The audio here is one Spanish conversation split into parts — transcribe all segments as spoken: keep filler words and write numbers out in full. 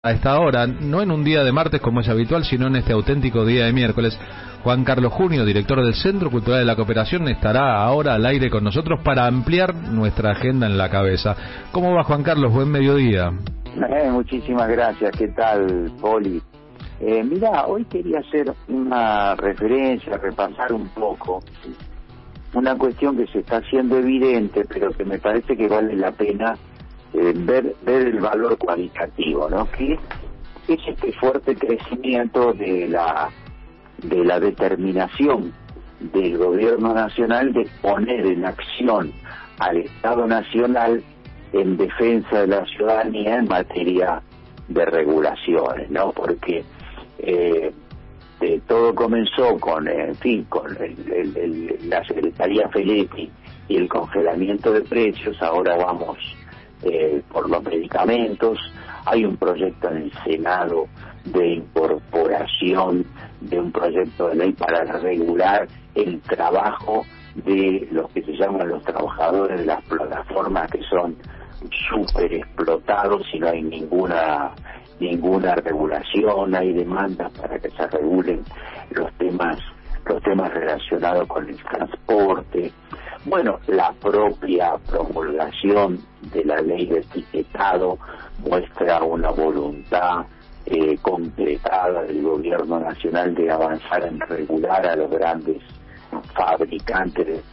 A esta hora, no en un día de martes como es habitual, sino en este auténtico día de miércoles, Juan Carlos Junio, director del Centro Cultural de la Cooperación, estará ahora al aire con nosotros para ampliar nuestra agenda en la cabeza. ¿Cómo va, Juan Carlos? Buen mediodía. Eh, muchísimas gracias. ¿Qué tal, Poli? Eh, mira, hoy quería hacer una referencia, repasar un poco una cuestión que se está haciendo evidente, pero que me parece que vale la pena Eh, ver ver el valor cualitativo, ¿no? Que es este fuerte crecimiento de la de la determinación del gobierno nacional de poner en acción al Estado Nacional en defensa de la ciudadanía en materia de regulaciones, ¿no? Porque eh, de, todo comenzó con, en fin, con el, el, el, la Secretaría Feletti y el congelamiento de precios. Ahora vamos Eh, por los medicamentos. Hay un proyecto en el Senado de incorporación de un proyecto de ley para regular el trabajo de los que se llaman los trabajadores de las plataformas, que son súper explotados y no hay ninguna ninguna regulación. Hay demandas para que se regulen los temas los temas relacionados con el transporte. Bueno, la propia promulgación de la ley de etiquetado muestra una voluntad eh, concretada del gobierno nacional de avanzar en regular a los grandes fabricantes de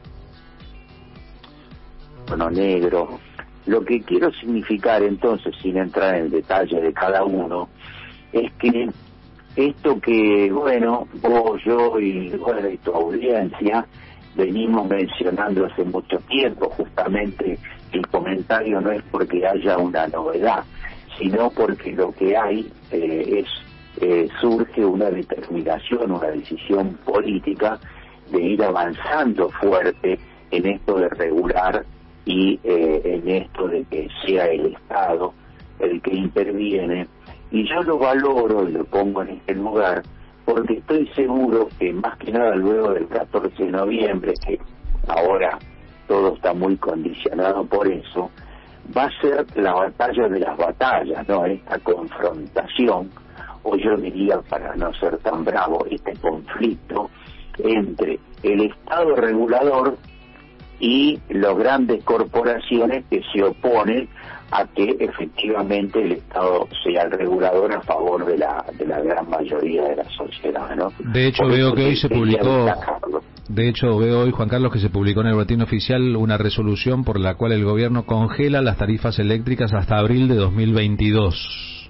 tono negro. Lo que quiero significar entonces, sin entrar en el detalle de cada uno, es que esto que, bueno, vos, yo y, bueno, y tu audiencia venimos mencionando hace mucho tiempo. Justamente el comentario no es porque haya una novedad, sino porque lo que hay eh, es eh, surge una determinación, una decisión política de ir avanzando fuerte en esto de regular y eh, en esto de que sea el Estado el que interviene. Y yo lo valoro y lo pongo en este lugar porque estoy seguro que, más que nada luego del catorce de noviembre, que ahora todo está muy condicionado por eso, va a ser la batalla de las batallas, ¿no? Esta confrontación, o yo diría, para no ser tan bravo, este conflicto entre el Estado regulador y las grandes corporaciones que se oponen a que efectivamente el Estado sea el regulador a favor de la de la gran mayoría de la sociedad, ¿no? De hecho, veo que hoy se publicó, de hecho veo hoy, Juan Carlos, que se publicó en el Boletín Oficial una resolución por la cual el gobierno congela las tarifas eléctricas hasta abril de dos mil veintidós.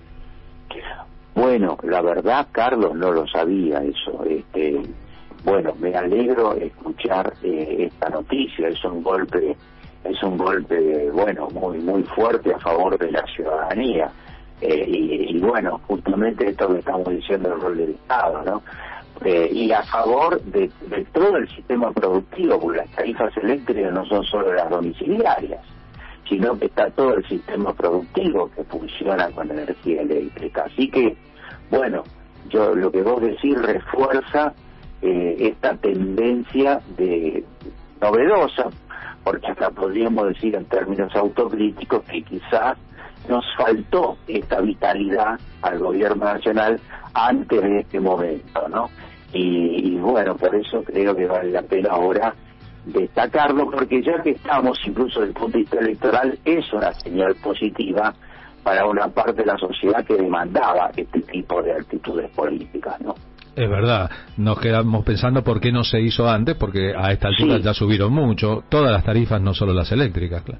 Bueno, la verdad, Carlos, no lo sabía eso. Este, bueno, me alegro escuchar eh, esta noticia. Es un golpe es un golpe, bueno, muy muy fuerte a favor de la ciudadanía. Eh, y, y bueno, justamente esto que estamos diciendo, el rol del Estado, ¿no? Eh, y a favor de, de todo el sistema productivo, porque las tarifas eléctricas no son solo las domiciliarias, sino que está todo el sistema productivo que funciona con energía eléctrica. Así que, bueno, yo lo que vos decís refuerza eh, esta tendencia de novedosa, porque hasta podríamos decir en términos autocríticos que quizás nos faltó esta vitalidad al gobierno nacional antes de este momento, ¿no? Y, y bueno, por eso creo que vale la pena ahora destacarlo, porque ya que estamos, incluso desde el punto de vista electoral, es una señal positiva para una parte de la sociedad que demandaba este tipo de actitudes políticas, ¿no? Es verdad, nos quedamos pensando por qué no se hizo antes, porque a esta altura sí, ya subieron mucho, todas las tarifas, no solo las eléctricas, claro.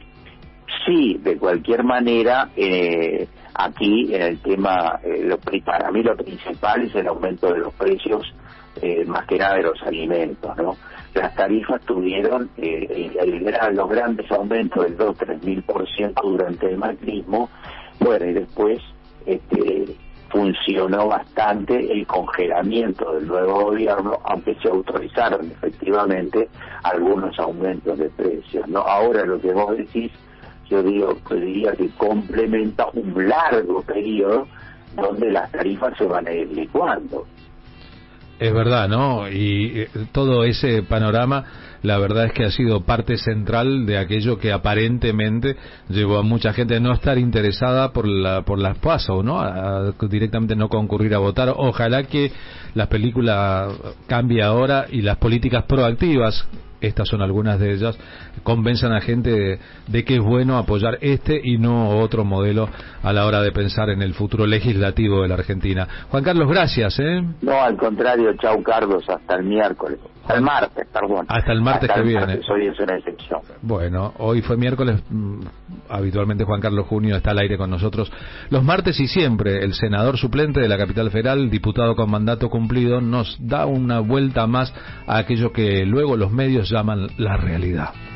Sí, de cualquier manera, eh, aquí en el tema, eh, lo, para mí lo principal es el aumento de los precios, eh, más que nada de los alimentos, ¿no? Las tarifas tuvieron eh, el, el, los grandes aumentos del dos a tres mil por ciento durante el macrismo. Bueno, y después este funcionó bastante el congelamiento del nuevo gobierno, aunque se autorizaron efectivamente algunos aumentos de precios, ¿no? Ahora lo que vos decís, yo digo, yo diría que complementa un largo periodo donde las tarifas se van a ir licuando. Es verdad, ¿no? Y eh, todo ese panorama, la verdad es que ha sido parte central de aquello que aparentemente llevó a mucha gente a no estar interesada por la por las PASO, ¿no? A, a directamente no concurrir a votar. Ojalá que la película cambie ahora y las políticas proactivas, estas son algunas de ellas, convenzan a gente de, de que es bueno apoyar este y no otro modelo a la hora de pensar en el futuro legislativo de la Argentina. Juan Carlos, gracias, ¿eh? No, al contrario, chau Carlos, hasta el miércoles, hasta el martes, perdón. Hasta el martes hasta que el viene. Martes, hoy es una excepción. Bueno, hoy fue miércoles, mm, habitualmente Juan Carlos Junio está al aire con nosotros los martes y siempre. El senador suplente de la Capital Federal, diputado con mandato cumplido, nos da una vuelta más a aquello que luego los medios llaman la realidad.